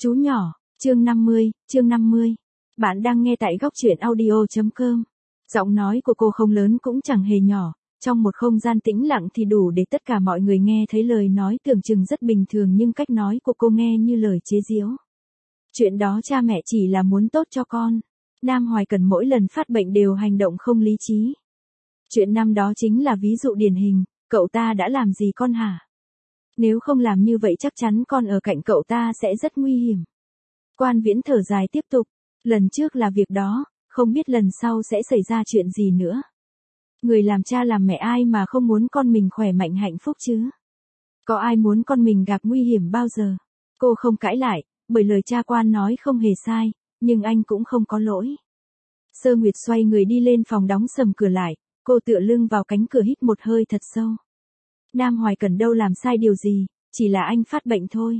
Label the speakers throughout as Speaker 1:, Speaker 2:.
Speaker 1: Chú nhỏ, chương 50. Bạn đang nghe tại góc truyện audio.com. Giọng nói của cô không lớn cũng chẳng hề nhỏ, trong một không gian tĩnh lặng thì đủ để tất cả mọi người nghe thấy lời nói tưởng chừng rất bình thường nhưng cách nói của cô nghe như lời chế giễu. Chuyện đó cha mẹ chỉ là muốn tốt cho con. Nam Hoài Cần mỗi lần phát bệnh đều hành động không lý trí. Chuyện năm đó chính là ví dụ điển hình, cậu ta đã làm gì con hả? Nếu không làm như vậy chắc chắn con ở cạnh cậu ta sẽ rất nguy hiểm. Quan Viễn thở dài tiếp tục, lần trước là việc đó, không biết lần sau sẽ xảy ra chuyện gì nữa. Người làm cha làm mẹ ai mà không muốn con mình khỏe mạnh hạnh phúc chứ? Có ai muốn con mình gặp nguy hiểm bao giờ? Cô không cãi lại, bởi lời cha Quan nói không hề sai, nhưng anh cũng không có lỗi. Sơ Nguyệt xoay người đi lên phòng đóng sầm cửa lại, cô tựa lưng vào cánh cửa hít một hơi thật sâu. Nam Hoài Cần đâu làm sai điều gì, chỉ là anh phát bệnh thôi.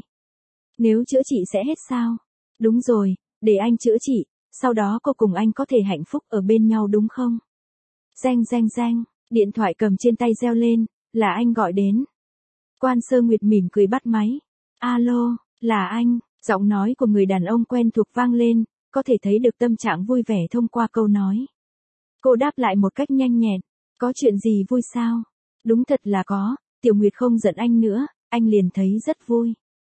Speaker 1: Nếu chữa trị sẽ hết sao? Đúng rồi, để anh chữa trị, sau đó cô cùng anh có thể hạnh phúc ở bên nhau đúng không? Reng reng reng, điện thoại cầm trên tay reo lên, là anh gọi đến. Quan Sơ Nguyệt mỉm cười bắt máy. Alo, là anh, giọng nói của người đàn ông quen thuộc vang lên, có thể thấy được tâm trạng vui vẻ thông qua câu nói. Cô đáp lại một cách nhanh nhẹn, có chuyện gì vui sao? Đúng thật là có, Tiểu Nguyệt không giận anh nữa, anh liền thấy rất vui.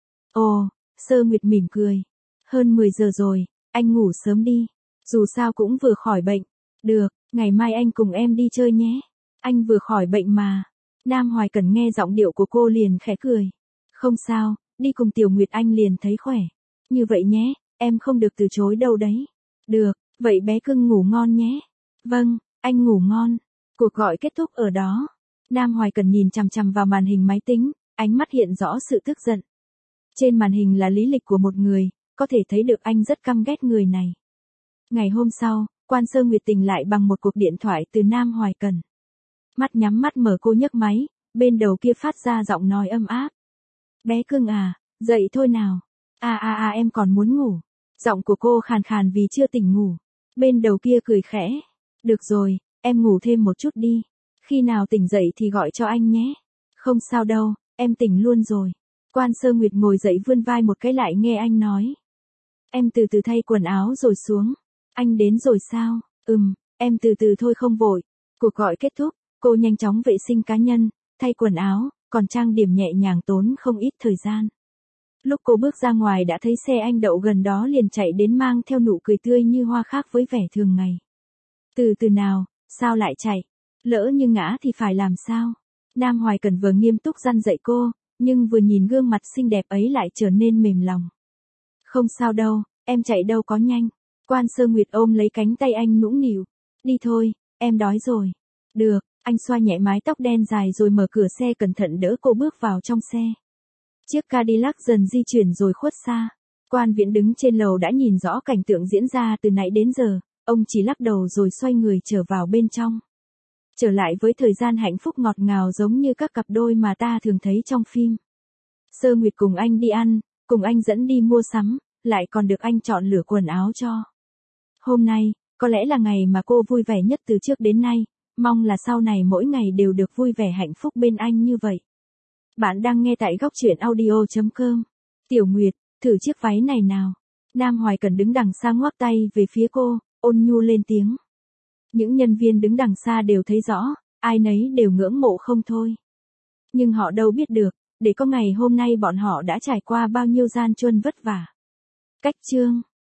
Speaker 1: Ồ, Sơ Nguyệt mỉm cười. Hơn 10 giờ rồi, anh ngủ sớm đi. Dù sao cũng vừa khỏi bệnh. Được, ngày mai anh cùng em đi chơi nhé. Anh vừa khỏi bệnh mà. Nam Hoài Cần nghe giọng điệu của cô liền khẽ cười. Không sao, đi cùng Tiểu Nguyệt anh liền thấy khỏe. Như vậy nhé, em không được từ chối đâu đấy. Được, vậy bé cưng ngủ ngon nhé. Vâng, anh ngủ ngon. Cuộc gọi kết thúc ở đó. Nam Hoài Cần nhìn chằm chằm vào màn hình máy tính, ánh mắt hiện rõ sự tức giận. Trên màn hình là lý lịch của một người, có thể thấy được anh rất căm ghét người này. Ngày hôm sau, Quan Sơ Nguyệt tỉnh lại bằng một cuộc điện thoại từ Nam Hoài Cần. Mắt nhắm mắt mở cô nhấc máy, bên đầu kia phát ra giọng nói ấm áp. Bé cưng à, dậy thôi nào. Em còn muốn ngủ. Giọng của cô khàn khàn vì chưa tỉnh ngủ. Bên đầu kia cười khẽ. Được rồi, em ngủ thêm một chút đi. Khi nào tỉnh dậy thì gọi cho anh nhé. Không sao đâu, em tỉnh luôn rồi. Quan Sơ Nguyệt ngồi dậy vươn vai một cái lại nghe anh nói. Em từ từ thay quần áo rồi xuống. Anh đến rồi sao? Em từ từ thôi không vội. Cuộc gọi kết thúc, cô nhanh chóng vệ sinh cá nhân, thay quần áo, còn trang điểm nhẹ nhàng tốn không ít thời gian. Lúc cô bước ra ngoài đã thấy xe anh đậu gần đó liền chạy đến mang theo nụ cười tươi như hoa khác với vẻ thường ngày. Từ từ nào, sao lại chạy? Lỡ như ngã thì phải làm sao? Nam Hoài Cần vừa nghiêm túc răn dạy cô, nhưng vừa nhìn gương mặt xinh đẹp ấy lại trở nên mềm lòng. Không sao đâu, em chạy đâu có nhanh. Quan Sơ Nguyệt ôm lấy cánh tay anh nũng nịu. Đi thôi, em đói rồi. Được, anh xoa nhẹ mái tóc đen dài rồi mở cửa xe cẩn thận đỡ cô bước vào trong xe. Chiếc Cadillac dần di chuyển rồi khuất xa. Quan Viễn đứng trên lầu đã nhìn rõ cảnh tượng diễn ra từ nãy đến giờ, ông chỉ lắc đầu rồi xoay người trở vào bên trong. Trở lại với thời gian hạnh phúc ngọt ngào giống như các cặp đôi mà ta thường thấy trong phim. Sơ Nguyệt cùng anh đi ăn, cùng anh dẫn đi mua sắm, lại còn được anh chọn lựa quần áo cho. Hôm nay, có lẽ là ngày mà cô vui vẻ nhất từ trước đến nay, mong là sau này mỗi ngày đều được vui vẻ hạnh phúc bên anh như vậy. Bạn đang nghe tại góc truyện audio.com. Tiểu Nguyệt, thử chiếc váy này nào. Nam Hoài Cần đứng đằng xa ngoắc tay về phía cô, ôn nhu lên tiếng. Những nhân viên đứng đằng xa đều thấy rõ, ai nấy đều ngưỡng mộ không thôi. Nhưng họ đâu biết được, để có ngày hôm nay bọn họ đã trải qua bao nhiêu gian truân vất vả. Cách chương